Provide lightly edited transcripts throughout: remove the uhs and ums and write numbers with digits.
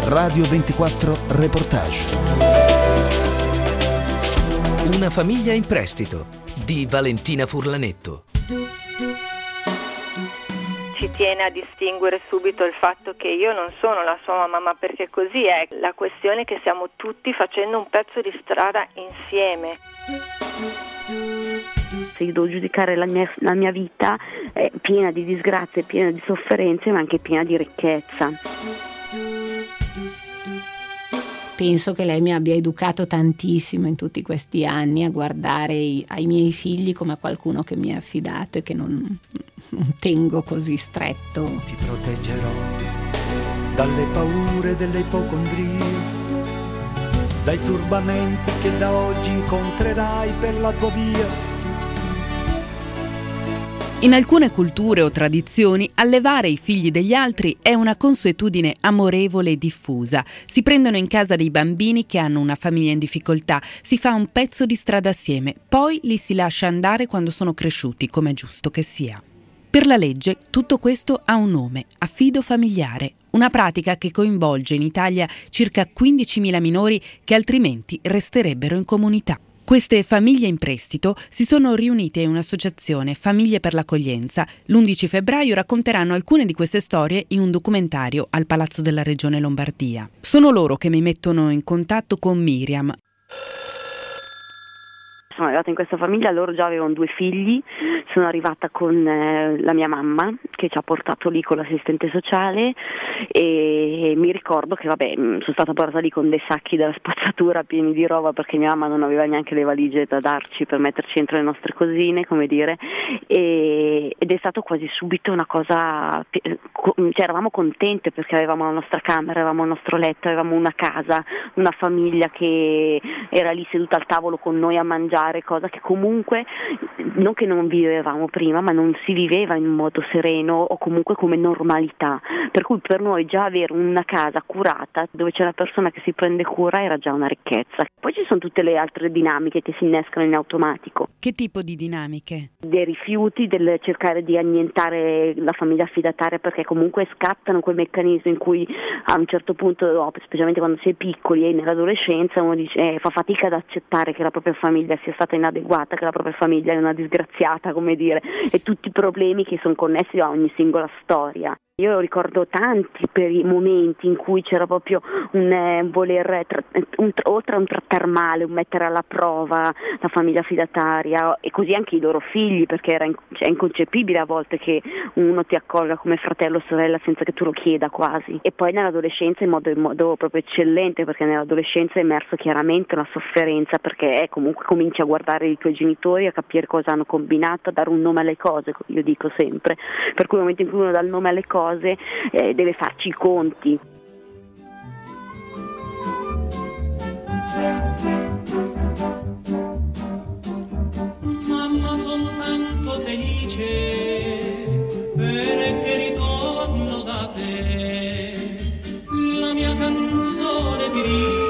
Radio 24 Reportage. Una famiglia in prestito di Valentina Furlanetto. Ci tiene a distinguere subito il fatto che io non sono la sua mamma, perché così è. La questione è che stiamo tutti facendo un pezzo di strada insieme. Se io devo giudicare la mia vita è piena di disgrazie, piena di sofferenze, ma anche piena di ricchezza. Penso che lei mi abbia educato tantissimo in tutti questi anni a guardare ai miei figli come a qualcuno che mi è affidato e che non tengo così stretto. Ti proteggerò dalle paure delle ipocondrie, dai turbamenti che da oggi incontrerai per la tua via. In alcune culture o tradizioni, allevare i figli degli altri è una consuetudine amorevole e diffusa. Si prendono in casa dei bambini che hanno una famiglia in difficoltà, si fa un pezzo di strada assieme, poi li si lascia andare quando sono cresciuti, come è giusto che sia. Per la legge, tutto questo ha un nome: affido familiare, una pratica che coinvolge in Italia circa 15.000 minori che altrimenti resterebbero in comunità. Queste famiglie in prestito si sono riunite in un'associazione, Famiglie per l'Accoglienza. L'11 febbraio racconteranno alcune di queste storie in un documentario al Palazzo della Regione Lombardia. Sono loro che mi mettono in contatto con Miriam. Sono arrivata in questa famiglia, loro già avevano 2 figli, sono arrivata con la mia mamma che ci ha portato lì con l'assistente sociale e mi ricordo che sono stata portata lì con dei sacchi della spazzatura pieni di roba perché mia mamma non aveva neanche le valigie da darci per metterci dentro le nostre cosine, come dire, ed è stato quasi subito una cosa, eravamo contente perché avevamo la nostra camera, avevamo il nostro letto, avevamo una casa, una famiglia che era lì seduta al tavolo con noi a mangiare, cosa che comunque non che non vivevamo prima, ma non si viveva in modo sereno o comunque come normalità, per cui per noi già avere una casa curata dove c'è una persona che si prende cura era già una ricchezza. Poi ci sono tutte le altre dinamiche che si innescano in automatico. Che tipo di dinamiche? Dei rifiuti, del cercare di annientare la famiglia affidataria, perché comunque scattano quel meccanismo in cui a un certo punto, specialmente quando si è piccoli e nell'adolescenza, uno dice fa fatica ad accettare che la propria famiglia sia stata inadeguata, che la propria famiglia è una disgraziata, come dire, e tutti i problemi che sono connessi a ogni singola storia. Io ricordo tanti per i momenti in cui c'era proprio un voler, oltre a un trattar male, un mettere alla prova la famiglia affidataria e così anche i loro figli, perché è inconcepibile a volte che uno ti accolga come fratello o sorella senza che tu lo chieda quasi. E poi nell'adolescenza in modo proprio eccellente, perché nell'adolescenza è emerso chiaramente la sofferenza, perché comunque cominci a guardare i tuoi genitori, a capire cosa hanno combinato, a dare un nome alle cose, io dico sempre, per cui nel momento in cui uno dà il nome alle cose deve farci i conti. Mamma, sono tanto felice perché ritorno da te, la mia canzone ti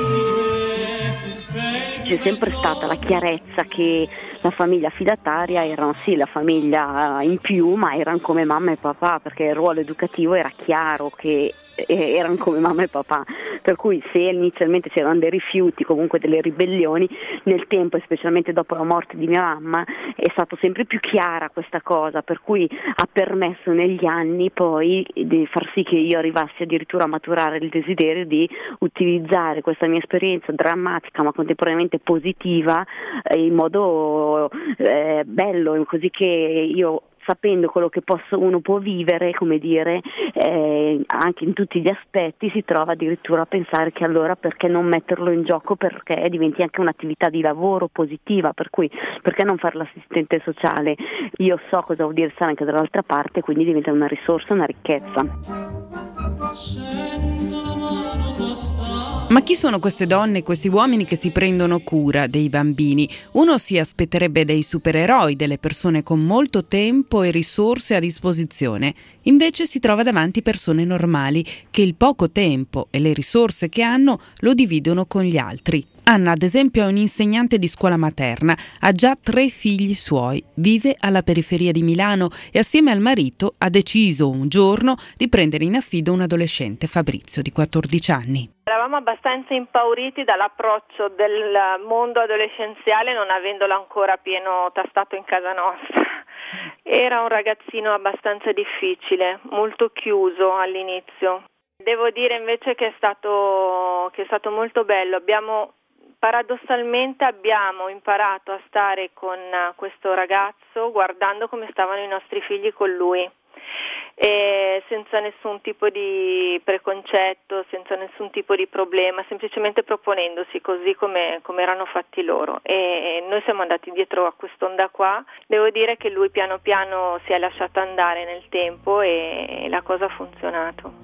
dice. C'è sempre stata la chiarezza che la famiglia affidataria erano sì la famiglia in più, ma erano come mamma e papà, perché il ruolo educativo era chiaro che erano come mamma e papà, per cui se inizialmente c'erano dei rifiuti, comunque delle ribellioni, nel tempo e specialmente dopo la morte di mia mamma è stato sempre più chiara questa cosa, per cui ha permesso negli anni poi di far sì che io arrivassi addirittura a maturare il desiderio di utilizzare questa mia esperienza drammatica ma contemporaneamente positiva in modo bello, così che io, sapendo quello che uno può vivere, come dire, anche in tutti gli aspetti, si trova addirittura a pensare che allora perché non metterlo in gioco, perché diventi anche un'attività di lavoro positiva, per cui perché non fare l'assistente sociale? Io so cosa vuol dire stare anche dall'altra parte, quindi diventa una risorsa, una ricchezza. Ma chi sono queste donne e questi uomini che si prendono cura dei bambini? Uno si aspetterebbe dei supereroi, delle persone con molto tempo e risorse a disposizione. Invece si trova davanti persone normali che il poco tempo e le risorse che hanno lo dividono con gli altri. Anna, ad esempio, è un'insegnante di scuola materna, ha già 3 figli suoi, vive alla periferia di Milano e assieme al marito ha deciso un giorno di prendere in affido un adolescente, Fabrizio, di 14 anni. Eravamo abbastanza impauriti dall'approccio del mondo adolescenziale, non avendolo ancora pieno tastato in casa nostra. Era un ragazzino abbastanza difficile, molto chiuso all'inizio. Devo dire invece che è stato molto bello. Paradossalmente abbiamo imparato a stare con questo ragazzo guardando come stavano i nostri figli con lui, e senza nessun tipo di preconcetto, senza nessun tipo di problema, semplicemente proponendosi così come erano fatti loro, e noi siamo andati dietro a quest'onda qua. Devo dire che lui piano piano si è lasciato andare nel tempo e la cosa ha funzionato.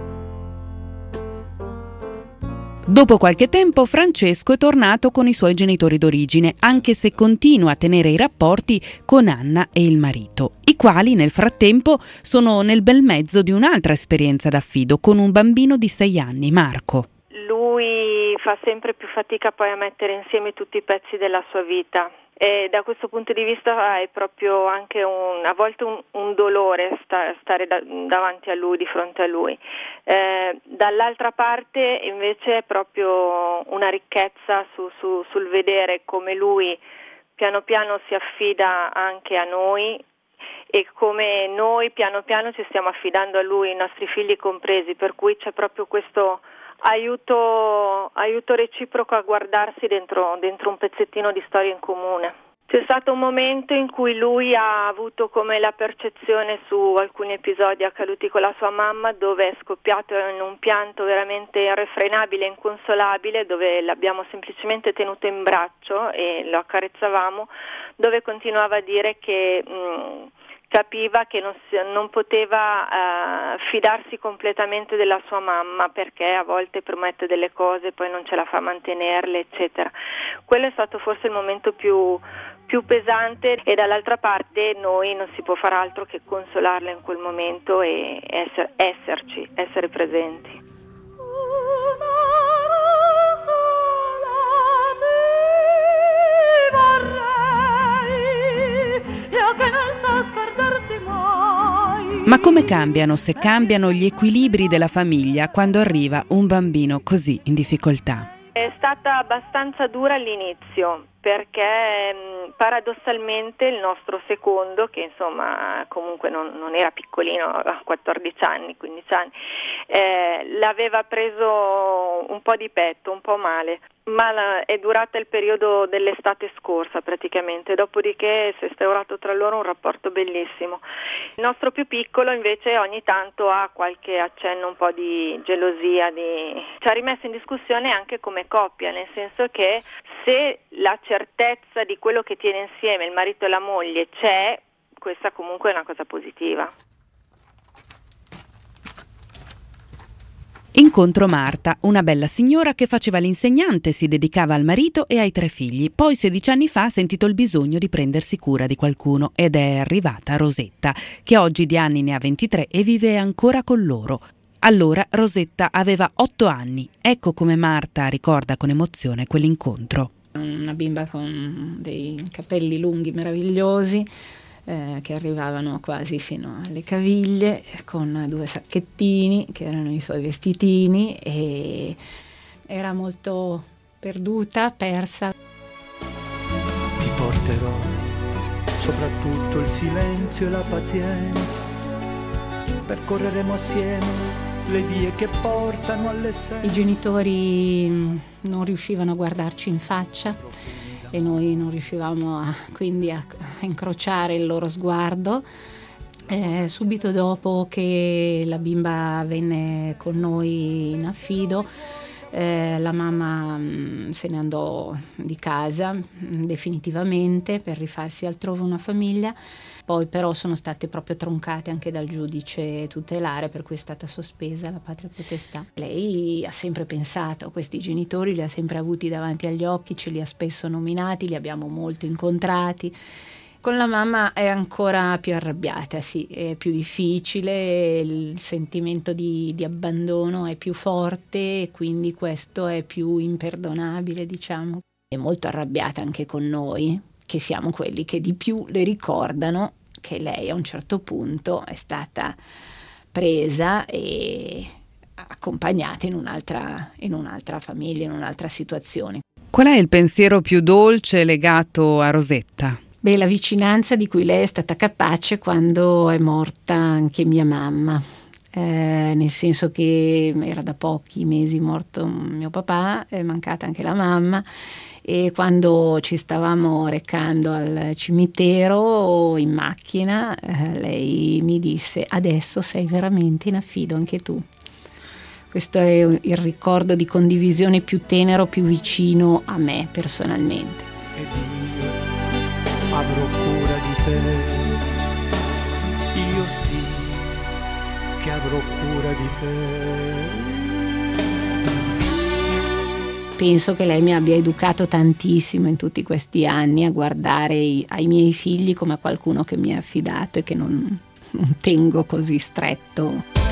Dopo qualche tempo Francesco è tornato con i suoi genitori d'origine, anche se continua a tenere i rapporti con Anna e il marito, i quali nel frattempo sono nel bel mezzo di un'altra esperienza d'affido con un bambino di 6 anni, Marco. Lui fa sempre più fatica poi a mettere insieme tutti i pezzi della sua vita. E da questo punto di vista è proprio anche a volte un dolore stare davanti a lui, di fronte a lui. Dall'altra parte invece è proprio una ricchezza sul vedere come lui piano piano si affida anche a noi e come noi piano piano ci stiamo affidando a lui, i nostri figli compresi, per cui c'è proprio questo aiuto reciproco a guardarsi dentro un pezzettino di storia in comune. C'è stato un momento in cui lui ha avuto come la percezione su alcuni episodi accaduti con la sua mamma, dove è scoppiato in un pianto veramente irrefrenabile, inconsolabile, dove l'abbiamo semplicemente tenuto in braccio e lo accarezzavamo, dove continuava a dire che capiva che non poteva fidarsi completamente della sua mamma, perché a volte promette delle cose e poi non ce la fa mantenerle, eccetera. Quello è stato forse il momento più pesante, e dall'altra parte noi non si può far altro che consolarla in quel momento e essere presenti. Ma come cambiano, se cambiano, gli equilibri della famiglia quando arriva un bambino così in difficoltà? È stata abbastanza dura all'inizio, perché paradossalmente il nostro secondo, che insomma comunque non era piccolino, aveva 14 anni, 15 anni, l'aveva preso un po' di petto, un po' male, ma è durata il periodo dell'estate scorsa praticamente, dopodiché si è instaurato tra loro un rapporto bellissimo. Il nostro più piccolo invece ogni tanto ha qualche accenno un po' di gelosia, ci ha rimesso in discussione anche come coppia, nel senso che se la certezza di quello che tiene insieme il marito e la moglie c'è, questa comunque è una cosa positiva. Incontro Marta, una bella signora che faceva l'insegnante, si dedicava al marito e ai 3 figli. Poi 16 anni fa ha sentito il bisogno di prendersi cura di qualcuno ed è arrivata Rosetta, che oggi di anni ne ha 23 e vive ancora con loro. Allora Rosetta aveva 8 anni. Ecco come Marta ricorda con emozione quell'incontro. Una bimba con dei capelli lunghi meravigliosi, che arrivavano quasi fino alle caviglie, con 2 sacchettini che erano i suoi vestitini, e era molto persa. Ti porterò soprattutto il silenzio e la pazienza, percorreremo assieme le vie che portano all'essenza. I genitori non riuscivano a guardarci in faccia e noi non riuscivamo quindi a incrociare il loro sguardo. Subito dopo che la bimba venne con noi in affido, la mamma se ne andò di casa definitivamente per rifarsi altrove una famiglia. Poi però sono state proprio troncate anche dal giudice tutelare, per cui è stata sospesa la patria potestà. Lei ha sempre pensato a questi genitori, li ha sempre avuti davanti agli occhi, ce li ha spesso nominati, li abbiamo molto incontrati, Con la mamma è ancora più arrabbiata, sì, è più difficile, il sentimento di abbandono è più forte e quindi questo è più imperdonabile, diciamo. È molto arrabbiata anche con noi, che siamo quelli che di più le ricordano che lei a un certo punto è stata presa e accompagnata in un'altra famiglia, in un'altra situazione. Qual è il pensiero più dolce legato a Rosetta? Beh, la vicinanza di cui lei è stata capace quando è morta anche mia mamma, nel senso che era da pochi mesi morto mio papà, è mancata anche la mamma, e quando ci stavamo recando al cimitero in macchina, lei mi disse: adesso sei veramente in affido anche tu. Questo è il ricordo di condivisione più tenero, più vicino a me personalmente. Ed io avrò cura di te, io sì che avrò cura di te. Penso che lei mi abbia educato tantissimo in tutti questi anni a guardare ai miei figli come a qualcuno che mi è affidato e che non tengo così stretto.